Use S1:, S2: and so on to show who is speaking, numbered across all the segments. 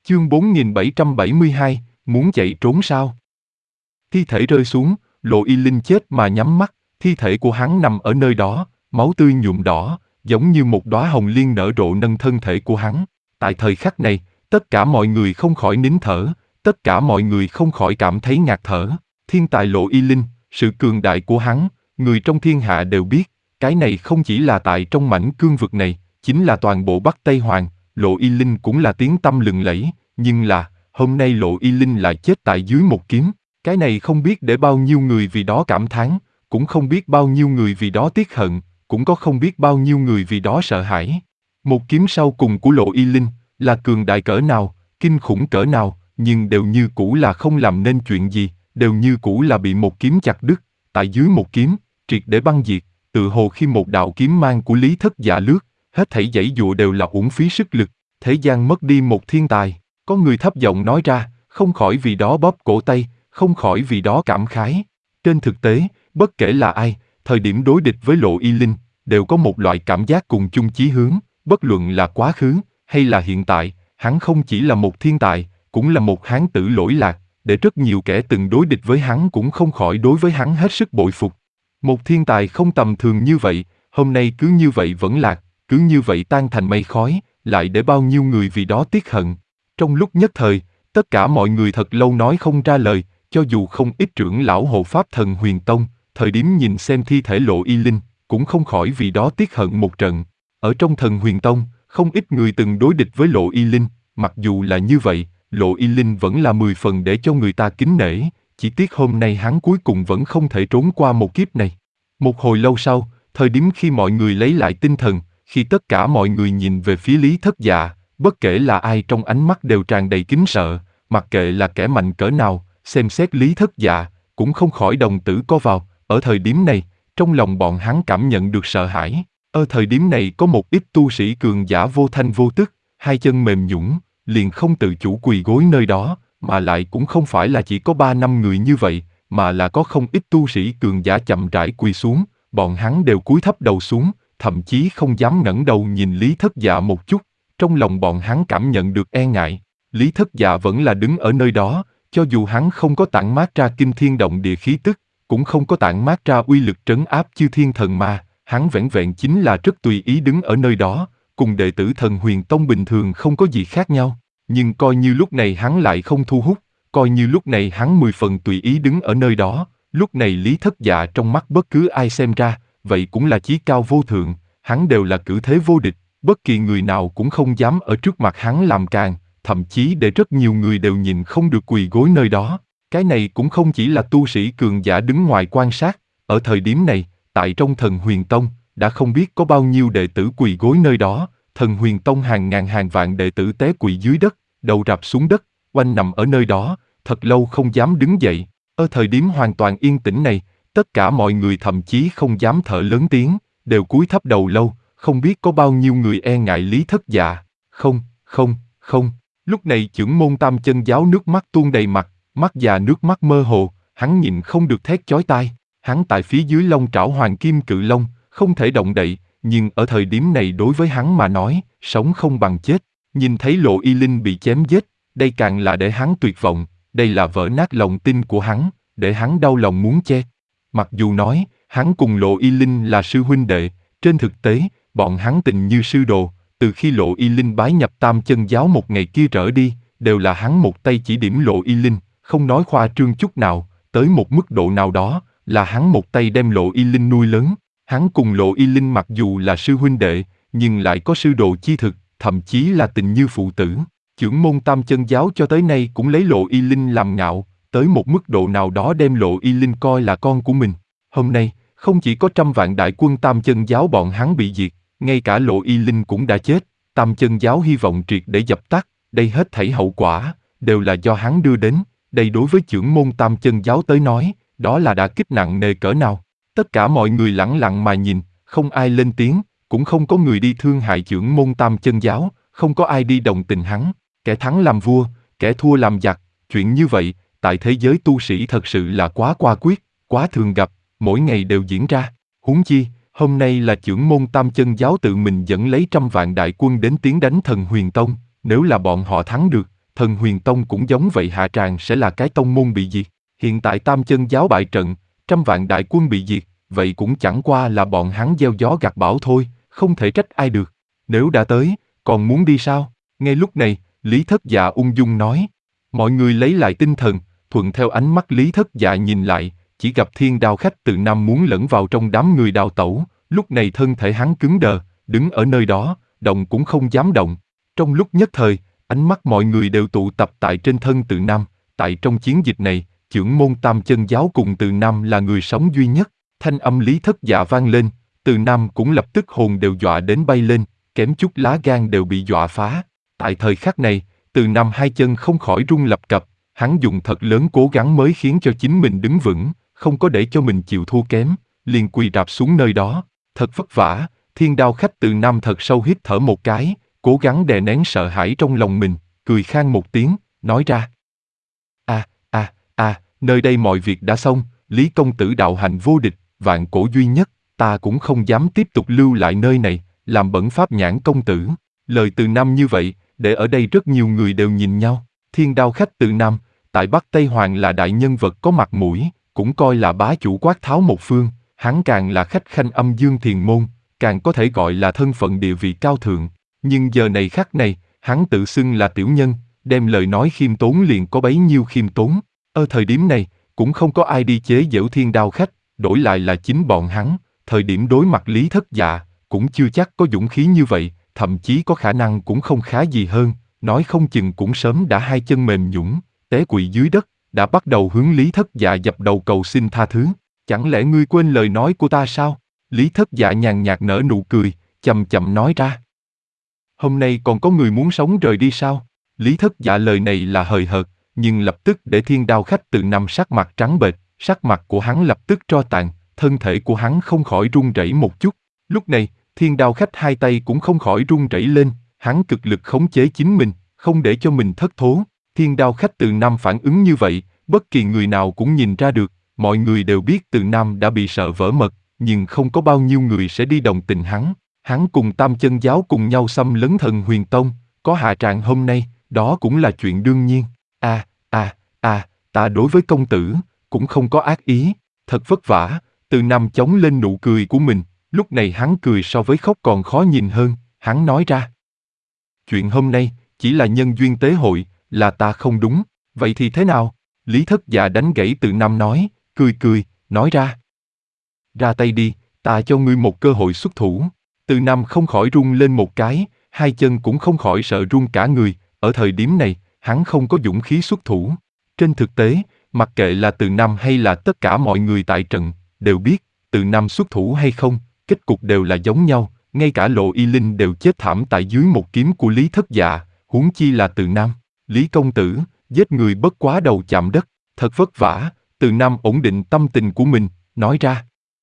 S1: Chương 4772, muốn chạy trốn sao? Thi thể rơi xuống, Lộ Y Linh chết mà nhắm mắt, thi thể của hắn nằm ở nơi đó, máu tươi nhuộm đỏ, giống như một đóa hồng liên nở rộ nâng thân thể của hắn. Tại thời khắc này, tất cả mọi người không khỏi nín thở, tất cả mọi người không khỏi cảm thấy ngạt thở. Thiên tài Lộ Y Linh, sự cường đại của hắn, người trong thiên hạ đều biết, cái này không chỉ là tại trong mảnh cương vực này, chính là toàn bộ Bắc Tây Hoàng, Lộ Y Linh cũng là tiếng tăm lừng lẫy, nhưng là, hôm nay Lộ Y Linh lại chết tại dưới một kiếm. Cái này không biết để bao nhiêu người vì đó cảm thán, cũng không biết bao nhiêu người vì đó tiếc hận, cũng có không biết bao nhiêu người vì đó sợ hãi. Một kiếm sau cùng của Lộ Y Linh, là cường đại cỡ nào, kinh khủng cỡ nào, nhưng đều như cũ là không làm nên chuyện gì, đều như cũ là bị một kiếm chặt đứt, tại dưới một kiếm, triệt để băng diệt, tự hồ khi một đạo kiếm mang của Lý Thất Dạ lướt, hết thảy giãy dụa đều là uổng phí sức lực, thế gian mất đi một thiên tài. Có người thấp giọng nói ra, không khỏi vì đó bóp cổ tay, không khỏi vì đó cảm khái. Trên thực tế, bất kể là ai, thời điểm đối địch với Lộ Y Linh, đều có một loại cảm giác cùng chung chí hướng, bất luận là quá khứ, hay là hiện tại, hắn không chỉ là một thiên tài, cũng là một hán tử lỗi lạc, để rất nhiều kẻ từng đối địch với hắn cũng không khỏi đối với hắn hết sức bội phục. Một thiên tài không tầm thường như vậy, hôm nay cứ như vậy vẫn lạc, cứ như vậy tan thành mây khói, lại để bao nhiêu người vì đó tiếc hận. Trong lúc nhất thời, tất cả mọi người thật lâu nói không ra lời, cho dù không ít trưởng lão hộ pháp Thần Huyền Tông, thời điểm nhìn xem thi thể Lộ Y Linh, cũng không khỏi vì đó tiếc hận một trận. Ở trong Thần Huyền Tông, không ít người từng đối địch với Lộ Y Linh, mặc dù là như vậy, Lộ Y Linh vẫn là 10 phần để cho người ta kính nể, chỉ tiếc hôm nay hắn cuối cùng vẫn không thể trốn qua một kiếp này. Một hồi lâu sau, thời điểm khi mọi người lấy lại tinh thần, khi tất cả mọi người nhìn về phía Lý Thất Dạ, bất kể là ai trong ánh mắt đều tràn đầy kính sợ, mặc kệ là kẻ mạnh cỡ nào, xem xét Lý Thất Dạ, cũng không khỏi đồng tử co vào. Ở thời điểm này, trong lòng bọn hắn cảm nhận được sợ hãi. Ở thời điểm này có một ít tu sĩ cường giả vô thanh vô tức, hai chân mềm nhũn, liền không tự chủ quỳ gối nơi đó, mà lại cũng không phải là chỉ có 3-5 người như vậy, mà là có không ít tu sĩ cường giả chậm rãi quỳ xuống, bọn hắn đều cúi thấp đầu xuống, thậm chí không dám ngẩng đầu nhìn Lý Thất Dạ một chút. Trong lòng bọn hắn cảm nhận được e ngại. Lý Thất Dạ vẫn là đứng ở nơi đó, cho dù hắn không có tản mát ra kinh thiên động địa khí tức, cũng không có tản mát ra uy lực trấn áp chư thiên thần ma, hắn vẻn vẹn chính là rất tùy ý đứng ở nơi đó, cùng đệ tử Thần Huyền Tông bình thường không có gì khác nhau. Nhưng coi như lúc này hắn lại không thu hút, coi như lúc này hắn 10 phần tùy ý đứng ở nơi đó, lúc này Lý Thất Dạ trong mắt bất cứ ai xem ra, vậy cũng là chí cao vô thượng, hắn đều là cử thế vô địch, bất kỳ người nào cũng không dám ở trước mặt hắn làm càn, thậm chí để rất nhiều người đều nhìn không được quỳ gối nơi đó. Cái này cũng không chỉ là tu sĩ cường giả đứng ngoài quan sát, ở thời điểm này, tại trong Thần Huyền Tông, đã không biết có bao nhiêu đệ tử quỳ gối nơi đó, Thần Huyền Tông hàng ngàn hàng vạn đệ tử té quỳ dưới đất, đầu rạp xuống đất, oanh nằm ở nơi đó, thật lâu không dám đứng dậy. Ở thời điểm hoàn toàn yên tĩnh này, tất cả mọi người thậm chí không dám thở lớn tiếng, đều cúi thấp đầu lâu, không biết có bao nhiêu người e ngại Lý Thất Dạ. Không. Lúc này chưởng môn Tam Chân Giáo nước mắt tuôn đầy mặt, mắt già nước mắt mơ hồ, hắn nhịn không được thét chói tai. Hắn tại phía dưới long trảo hoàng kim cự long, không thể động đậy, nhưng ở thời điểm này đối với hắn mà nói, sống không bằng chết. Nhìn thấy Lộ Y Linh bị chém giết, đây càng là để hắn tuyệt vọng, đây là vỡ nát lòng tin của hắn, để hắn đau lòng muốn chết. Mặc dù nói, hắn cùng Lộ Y Linh là sư huynh đệ, trên thực tế, bọn hắn tình như sư đồ, từ khi Lộ Y Linh bái nhập Tam Chân Giáo một ngày kia trở đi, đều là hắn một tay chỉ điểm Lộ Y Linh, không nói khoa trương chút nào, tới một mức độ nào đó, là hắn một tay đem Lộ Y Linh nuôi lớn. Hắn cùng Lộ Y Linh mặc dù là sư huynh đệ, nhưng lại có sư đồ chi thực, thậm chí là tình như phụ tử. Chưởng môn Tam Chân Giáo cho tới nay cũng lấy Lộ Y Linh làm ngạo, tới một mức độ nào đó đem Lộ Y Linh coi là con của mình. Hôm nay, không chỉ có 100 vạn đại quân Tam Chân Giáo bọn hắn bị diệt, ngay cả Lộ Y Linh cũng đã chết, Tam Chân Giáo hy vọng triệt để dập tắt, đây hết thảy hậu quả, đều là do hắn đưa đến, đây đối với chưởng môn Tam Chân Giáo tới nói, đó là đả kích nặng nề cỡ nào. Tất cả mọi người lẳng lặng mà nhìn, không ai lên tiếng, cũng không có người đi thương hại chưởng môn Tam Chân Giáo, không có ai đi đồng tình hắn, kẻ thắng làm vua, kẻ thua làm giặc, chuyện như vậy, tại thế giới tu sĩ thật sự là quá qua quyết, quá thường gặp, mỗi ngày đều diễn ra. Huống chi, hôm nay là chưởng môn Tam Chân Giáo tự mình dẫn lấy 100 vạn đại quân đến tiến đánh Thần Huyền Tông, nếu là bọn họ thắng được, Thần Huyền Tông cũng giống vậy, hạ tràng sẽ là cái tông môn bị diệt. Hiện tại Tam Chân Giáo bại trận, trăm vạn đại quân bị diệt, vậy cũng chẳng qua là bọn hắn gieo gió gặt bão thôi, không thể trách ai được. Nếu đã tới, còn muốn đi sao? Ngay lúc này, Lý Thất Dạ ung dung nói. Mọi người lấy lại tinh thần, thuận theo ánh mắt Lý Thất Dạ nhìn lại, chỉ gặp Thiên Đao Khách Từ Nam muốn lẫn vào trong đám người đào tẩu, lúc này thân thể hắn cứng đờ, đứng ở nơi đó, động cũng không dám động. Trong lúc nhất thời, ánh mắt mọi người đều tụ tập tại trên thân Từ Nam, tại trong chiến dịch này, chưởng môn Tam Chân Giáo cùng Từ Nam là người sống duy nhất. Thanh âm Lý Thất Dạ vang lên, Từ Nam cũng lập tức hồn đều dọa đến bay lên, kém chút lá gan đều bị dọa phá. Tại thời khắc này, Từ Nam hai chân không khỏi run lập cập, hắn dùng thật lớn cố gắng mới khiến cho chính mình đứng vững, không có để cho mình chịu thua kém, liền quỳ rạp xuống nơi đó. Thật vất vả, Thiên Đao Khách Từ Nam thật sâu hít thở một cái, cố gắng đè nén sợ hãi trong lòng mình, cười khan một tiếng, nói ra. Nơi đây mọi việc đã xong, Lý công tử đạo hành vô địch, vạn cổ duy nhất, ta cũng không dám tiếp tục lưu lại nơi này, làm bẩn pháp nhãn công tử. Lời Từ Nam như vậy, để ở đây rất nhiều người đều nhìn nhau. Thiên Đao Khách Từ Nam, tại Bắc Tây Hoàng là đại nhân vật có mặt mũi, cũng coi là bá chủ quát tháo một phương, hắn càng là khách khanh Âm Dương Thiền Môn, càng có thể gọi là thân phận địa vị cao thượng. Nhưng giờ này khắc này, hắn tự xưng là tiểu nhân, đem lời nói khiêm tốn liền có bấy nhiêu khiêm tốn. Ở thời điểm này, cũng không có ai đi chế giễu Thiên Đao Khách, đổi lại là chính bọn hắn, thời điểm đối mặt Lý Thất Dạ, cũng chưa chắc có dũng khí như vậy, thậm chí có khả năng cũng không khá gì hơn, nói không chừng cũng sớm đã hai chân mềm nhũn, té quỵ dưới đất, đã bắt đầu hướng Lý Thất Dạ dập đầu cầu xin tha thứ. Chẳng lẽ ngươi quên lời nói của ta sao? Lý Thất Dạ nhàn nhạt nở nụ cười, chậm chậm nói ra. Hôm nay còn có người muốn sống rời đi sao? Lý Thất Dạ lời này là hời hợt, nhưng lập tức để Thiên Đao Khách Từ Nam sắc mặt trắng bệch, sắc mặt của hắn lập tức tro tàn, thân thể của hắn không khỏi run rẩy một chút. Lúc này, Thiên Đao Khách hai tay cũng không khỏi run rẩy lên, hắn cực lực khống chế chính mình, không để cho mình thất thố. Thiên Đao Khách Từ Nam phản ứng như vậy, bất kỳ người nào cũng nhìn ra được, mọi người đều biết Từ Nam đã bị sợ vỡ mật, nhưng không có bao nhiêu người sẽ đi đồng tình hắn. Hắn cùng Tam Chân Giáo cùng nhau xâm lấn Thần Huyền Tông, có hạ trạng hôm nay, đó cũng là chuyện đương nhiên. Ta đối với công tử, cũng không có ác ý, thật vất vả. Từ Nam chống lên nụ cười của mình, lúc này hắn cười so với khóc còn khó nhìn hơn, hắn nói ra. Chuyện hôm nay, chỉ là nhân duyên tế hội, là ta không đúng, vậy thì thế nào? Lý Thất Dạ đánh gãy Từ Nam nói, cười, nói ra. Ra tay đi, ta cho ngươi một cơ hội xuất thủ. Từ Nam không khỏi run lên một cái, hai chân cũng không khỏi sợ run cả người, ở thời điểm này, hắn không có dũng khí xuất thủ. Trên thực tế, mặc kệ là Từ Nam hay là tất cả mọi người tại trận, đều biết, Từ Nam xuất thủ hay không, kết cục đều là giống nhau, ngay cả Lộ Y Linh đều chết thảm tại dưới một kiếm của Lý Thất Dạ, huống chi là Từ Nam. Lý công tử, giết người bất quá đầu chạm đất, thật vất vả. Từ Nam ổn định tâm tình của mình, nói ra.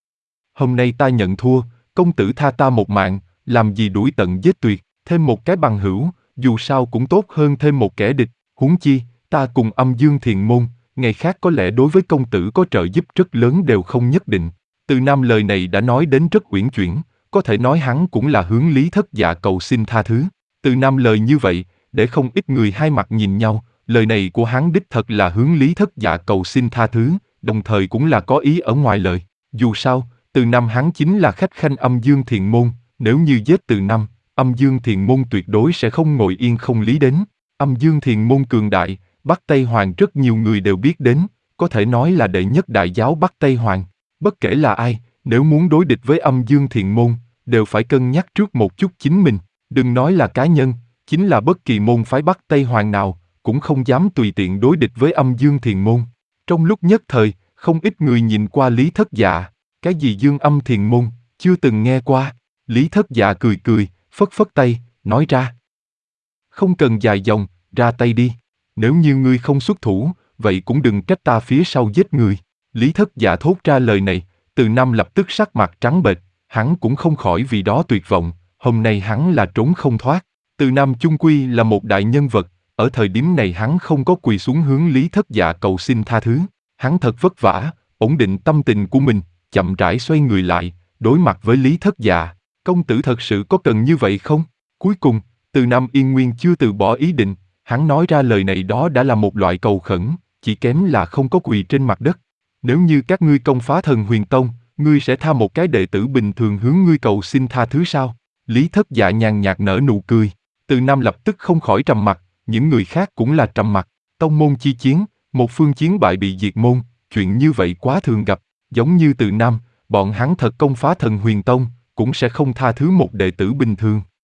S1: Hôm nay ta nhận thua, công tử tha ta một mạng, làm gì đuổi tận giết tuyệt, thêm một cái bằng hữu, dù sao cũng tốt hơn thêm một kẻ địch, huống chi, ta cùng Âm Dương Thiền Môn, ngày khác có lẽ đối với công tử có trợ giúp rất lớn đều không nhất định. Từ Nam lời này đã nói đến rất uyển chuyển, có thể nói hắn cũng là hướng Lý Thất Dạ cầu xin tha thứ. Từ Nam lời như vậy, để không ít người hai mặt nhìn nhau, lời này của hắn đích thật là hướng Lý Thất Dạ cầu xin tha thứ, đồng thời cũng là có ý ở ngoài lời. Dù sao, Từ Nam hắn chính là khách khanh Âm Dương Thiền Môn, nếu như giết Từ Nam, Âm Dương Thiền Môn tuyệt đối sẽ không ngồi yên không lý đến. Âm Dương Thiền Môn cường đại, Bắc Tây Hoàng rất nhiều người đều biết đến, có thể nói là đệ nhất đại giáo Bắc Tây Hoàng. Bất kể là ai, nếu muốn đối địch với Âm Dương Thiền Môn, đều phải cân nhắc trước một chút chính mình, đừng nói là cá nhân, chính là bất kỳ môn phái Bắc Tây Hoàng nào, cũng không dám tùy tiện đối địch với Âm Dương Thiền Môn. Trong lúc nhất thời, không ít người nhìn qua Lý Thất Dạ, cái gì Dương Âm Thiền Môn, chưa từng nghe qua. Lý Thất Dạ cười, phất phất tay, nói ra. Không cần dài dòng, ra tay đi. Nếu như ngươi không xuất thủ, vậy cũng đừng trách ta phía sau giết người. Lý Thất Dạ thốt ra lời này, Từ Nam lập tức sắc mặt trắng bệch, hắn cũng không khỏi vì đó tuyệt vọng, hôm nay hắn là trốn không thoát. Từ Nam chung quy là một đại nhân vật, ở thời điểm này hắn không có quỳ xuống hướng Lý Thất Dạ cầu xin tha thứ. Hắn thật vất vả, ổn định tâm tình của mình, chậm rãi xoay người lại, đối mặt với Lý Thất Dạ. Công tử thật sự có cần như vậy không? Cuối cùng, Từ Nam yên nguyên chưa từ bỏ ý định, Hắn nói ra lời này đó đã là một loại cầu khẩn, chỉ kém là không có quỳ trên mặt đất. Nếu như các ngươi công phá Thần Huyền Tông, ngươi sẽ tha một cái đệ tử bình thường hướng ngươi cầu xin tha thứ sao? Lý Thất Dạ nhàn nhạt nở nụ cười. Từ Nam lập tức không khỏi trầm mặt, những người khác cũng là trầm mặt. Tông môn chi chiến, một phương chiến bại bị diệt môn, chuyện như vậy quá thường gặp. Giống như Từ Nam, bọn hắn thật công phá Thần Huyền Tông, cũng sẽ không tha thứ một đệ tử bình thường.